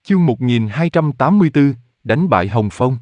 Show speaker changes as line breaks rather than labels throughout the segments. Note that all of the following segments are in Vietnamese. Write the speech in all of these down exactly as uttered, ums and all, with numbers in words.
Chương một nghìn hai trăm tám mươi tư, đánh bại Hồng Phong.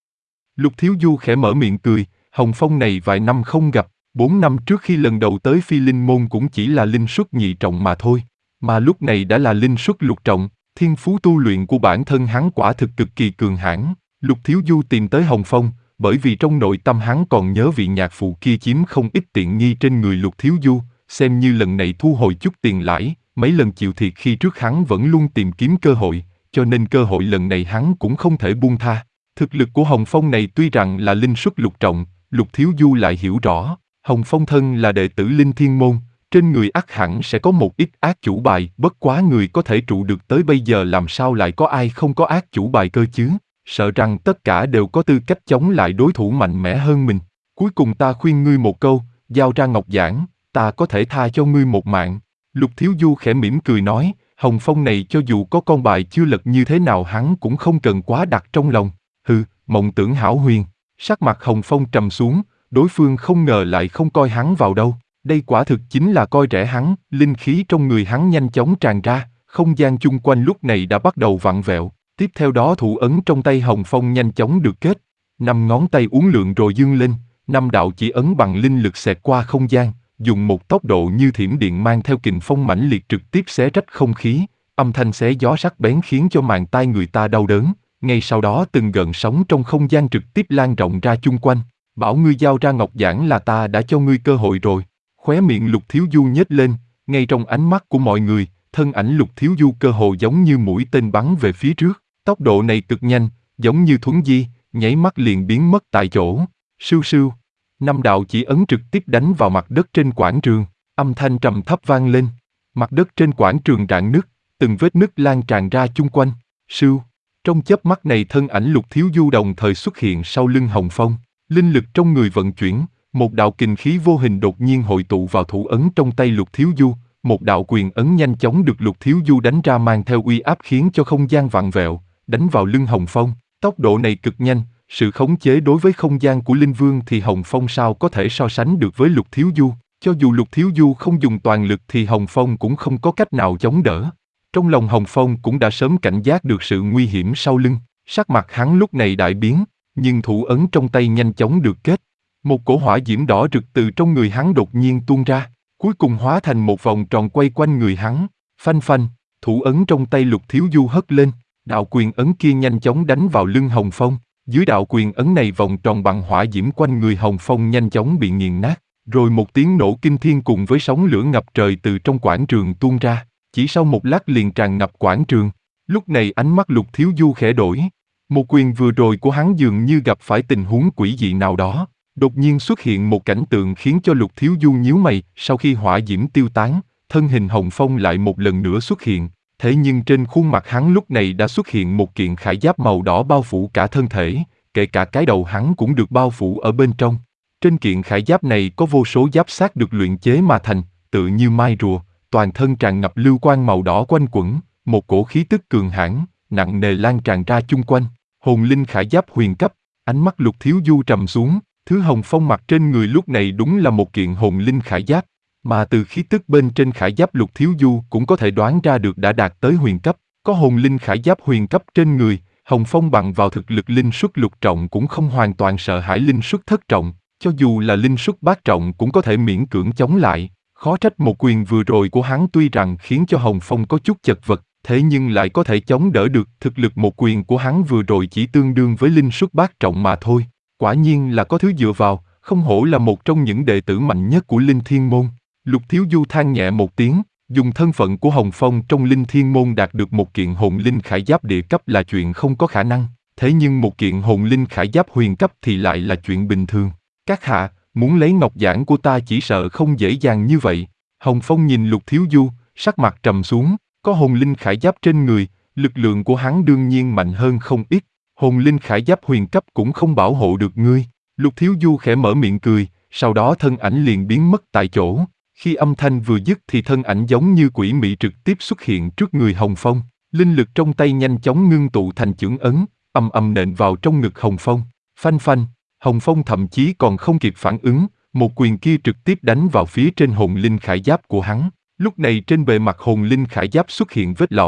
Lục Thiếu Du khẽ mở miệng cười, Hồng Phong này vài năm không gặp, bốn năm trước khi lần đầu tới Phi Linh Môn cũng chỉ là linh xuất nhị trọng mà thôi, mà lúc này đã là linh xuất lục trọng, thiên phú tu luyện của bản thân hắn quả thực cực kỳ cường hãn. Lục Thiếu Du tìm tới Hồng Phong, bởi vì trong nội tâm hắn còn nhớ vị nhạc phụ kia chiếm không ít tiện nghi trên người Lục Thiếu Du, xem như lần này thu hồi chút tiền lãi, mấy lần chịu thiệt khi trước hắn vẫn luôn tìm kiếm cơ hội, cho nên cơ hội lần này hắn cũng không thể buông tha. Thực lực của Hồng Phong này tuy rằng là linh xuất lục trọng, Lục Thiếu Du lại hiểu rõ, Hồng Phong thân là đệ tử Linh Thiên Môn, trên người ắt hẳn sẽ có một ít ác chủ bài, bất quá người có thể trụ được tới bây giờ làm sao lại có ai không có ác chủ bài cơ chứ, sợ rằng tất cả đều có tư cách chống lại đối thủ mạnh mẽ hơn mình. Cuối cùng ta khuyên ngươi một câu, giao ra ngọc giản, ta có thể tha cho ngươi một mạng. Lục Thiếu Du khẽ mỉm cười nói, Hồng Phong này cho dù có con bài chưa lật như thế nào hắn cũng không cần quá đặt trong lòng. Hừ, mộng tưởng hão huyền. Sắc mặt Hồng Phong trầm xuống, đối phương không ngờ lại không coi hắn vào đâu. Đây quả thực chính là coi rẻ hắn, linh khí trong người hắn nhanh chóng tràn ra, không gian chung quanh lúc này đã bắt đầu vặn vẹo. Tiếp theo đó thủ ấn trong tay Hồng Phong nhanh chóng được kết. Năm ngón tay uốn lượn rồi dương lên, năm đạo chỉ ấn bằng linh lực xẹt qua không gian, dùng một tốc độ như thiểm điện mang theo kình phong mãnh liệt trực tiếp xé rách không khí, âm thanh xé gió sắc bén khiến cho màng tai người ta đau đớn. Ngay sau đó từng gợn sóng trong không gian trực tiếp lan rộng ra chung quanh. Bảo ngươi giao ra ngọc giản là ta đã cho ngươi cơ hội rồi. Khóe miệng Lục Thiếu Du nhếch lên, ngay trong ánh mắt của mọi người, thân ảnh Lục Thiếu Du cơ hồ giống như mũi tên bắn về phía trước. Tốc độ này cực nhanh, giống như thuấn di, nháy mắt liền biến mất tại chỗ. Sưu sưu. Năm đạo chỉ ấn trực tiếp đánh vào mặt đất trên quảng trường, âm thanh trầm thấp vang lên. Mặt đất trên quảng trường rạn nứt, từng vết nứt lan tràn ra chung quanh. Sưu. Trong chớp mắt này thân ảnh Lục Thiếu Du đồng thời xuất hiện sau lưng Hồng Phong. Linh lực trong người vận chuyển, một đạo kình khí vô hình đột nhiên hội tụ vào thủ ấn trong tay Lục Thiếu Du. Một đạo quyền ấn nhanh chóng được Lục Thiếu Du đánh ra mang theo uy áp khiến cho không gian vặn vẹo, đánh vào lưng Hồng Phong. Tốc độ này cực nhanh, sự khống chế đối với không gian của Linh Vương thì Hồng Phong sao có thể so sánh được với Lục Thiếu Du. Cho dù Lục Thiếu Du không dùng toàn lực thì Hồng Phong cũng không có cách nào chống đỡ. Trong lòng Hồng Phong cũng đã sớm cảnh giác được sự nguy hiểm sau lưng, sắc mặt hắn lúc này đại biến, nhưng thủ ấn trong tay nhanh chóng được kết. Một cổ hỏa diễm đỏ rực từ trong người hắn đột nhiên tuôn ra, cuối cùng hóa thành một vòng tròn quay quanh người hắn. Phanh phanh, thủ ấn trong tay Lục Thiếu Du hất lên, đạo quyền ấn kia nhanh chóng đánh vào lưng Hồng Phong. Dưới đạo quyền ấn này vòng tròn bằng hỏa diễm quanh người Hồng Phong nhanh chóng bị nghiền nát, rồi một tiếng nổ kinh thiên cùng với sóng lửa ngập trời từ trong quảng trường tuôn ra. Chỉ sau một lát liền tràn ngập quảng trường. Lúc này ánh mắt Lục Thiếu Du khẽ đổi. Một quyền vừa rồi của hắn dường như gặp phải tình huống quỷ dị nào đó. Đột nhiên xuất hiện một cảnh tượng khiến cho Lục Thiếu Du nhíu mày. Sau khi hỏa diễm tiêu tán, thân hình Hồng Phong lại một lần nữa xuất hiện. Thế nhưng trên khuôn mặt hắn lúc này đã xuất hiện một kiện khải giáp màu đỏ bao phủ cả thân thể, kể cả cái đầu hắn cũng được bao phủ ở bên trong. Trên kiện khải giáp này có vô số giáp xác được luyện chế mà thành, tự như mai rùa, toàn thân tràn ngập lưu quang màu đỏ quanh quẩn, một cổ khí tức cường hãn, nặng nề lan tràn ra chung quanh. Hồn linh khải giáp huyền cấp, ánh mắt Lục Thiếu Du trầm xuống, thứ Hồng Phong mặc trên người lúc này đúng là một kiện hồn linh khải giáp, mà từ khí tức bên trên khải giáp Lục Thiếu Du cũng có thể đoán ra được đã đạt tới huyền cấp. Có hồn linh khải giáp huyền cấp trên người, Hồng Phong bằng vào thực lực linh xuất lục trọng cũng không hoàn toàn sợ hãi linh xuất thất trọng, cho dù là linh xuất bát trọng cũng có thể miễn cưỡng chống lại. Khó trách một quyền vừa rồi của hắn tuy rằng khiến cho Hồng Phong có chút chật vật, thế nhưng lại có thể chống đỡ được. Thực lực một quyền của hắn vừa rồi chỉ tương đương với linh xuất bát trọng mà thôi. Quả nhiên là có thứ dựa vào, không hổ là một trong những đệ tử mạnh nhất của Linh Thiên Môn. Lục Thiếu Du than nhẹ một tiếng, dùng thân phận của Hồng Phong trong Linh Thiên Môn đạt được một kiện hồn linh khải giáp địa cấp là chuyện không có khả năng, thế nhưng một kiện hồn linh khải giáp huyền cấp thì lại là chuyện bình thường. Các hạ, muốn lấy ngọc giản của ta chỉ sợ không dễ dàng như vậy. Hồng Phong nhìn Lục Thiếu Du, sắc mặt trầm xuống, có hồn linh khải giáp trên người, lực lượng của hắn đương nhiên mạnh hơn không ít. Hồn linh khải giáp huyền cấp cũng không bảo hộ được ngươi. Lục Thiếu Du khẽ mở miệng cười, sau đó thân ảnh liền biến mất tại chỗ. Khi âm thanh vừa dứt thì thân ảnh giống như quỷ mị trực tiếp xuất hiện trước người Hồng Phong. Linh lực trong tay nhanh chóng ngưng tụ thành chưởng ấn, âm âm nện vào trong ngực Hồng Phong. Phanh phanh, Hồng Phong thậm chí còn không kịp phản ứng, một quyền kia trực tiếp đánh vào phía trên hồn linh khải giáp của hắn. Lúc này trên bề mặt hồn linh khải giáp xuất hiện vết lõm,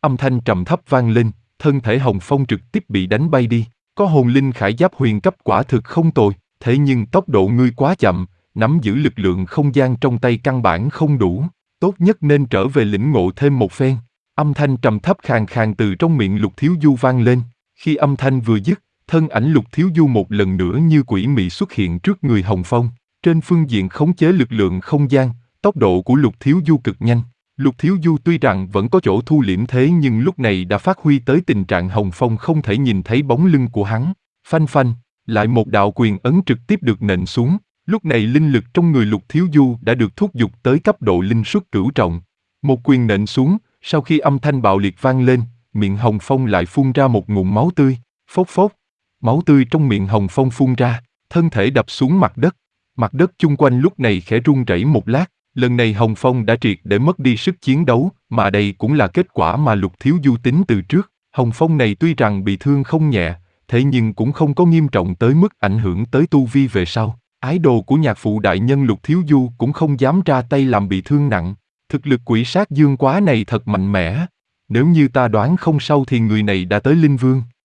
Âm thanh trầm thấp vang lên, thân thể Hồng Phong trực tiếp bị đánh bay đi. Có hồn linh khải giáp huyền cấp quả thực không tồi, thế nhưng tốc độ ngươi quá chậm, nắm giữ lực lượng không gian trong tay căn bản không đủ, tốt nhất nên trở về lĩnh ngộ thêm một phen. Âm thanh trầm thấp khàn khàn từ trong miệng Lục Thiếu Du vang lên, khi âm thanh vừa dứt, thân ảnh Lục Thiếu Du một lần nữa như quỷ mị xuất hiện trước người Hồng Phong. Trên phương diện khống chế lực lượng không gian, tốc độ của Lục Thiếu Du cực nhanh. Lục Thiếu Du tuy rằng vẫn có chỗ thu liễm thế nhưng lúc này đã phát huy tới tình trạng Hồng Phong không thể nhìn thấy bóng lưng của hắn. Phanh phanh, lại một đạo quyền ấn trực tiếp được nện xuống. Lúc này linh lực trong người Lục Thiếu Du đã được thúc giục tới cấp độ linh xuất cửu trọng. Một quyền nện xuống, sau khi âm thanh bạo liệt vang lên, miệng Hồng Phong lại phun ra một ngụm máu tươi. Phốc phốc, máu tươi trong miệng Hồng Phong phun ra, thân thể đập xuống mặt đất. Mặt đất chung quanh lúc này khẽ rung rẩy một lát. Lần này Hồng Phong đã triệt để mất đi sức chiến đấu, mà đây cũng là kết quả mà Lục Thiếu Du tính từ trước. Hồng Phong này tuy rằng bị thương không nhẹ, thế nhưng cũng không có nghiêm trọng tới mức ảnh hưởng tới tu vi về sau. Ái đồ của nhạc phụ đại nhân Lục Thiếu Du cũng không dám ra tay làm bị thương nặng. Thực lực quỷ sát dương quá này thật mạnh mẽ. Nếu như ta đoán không sâu thì người này đã tới Linh Vương.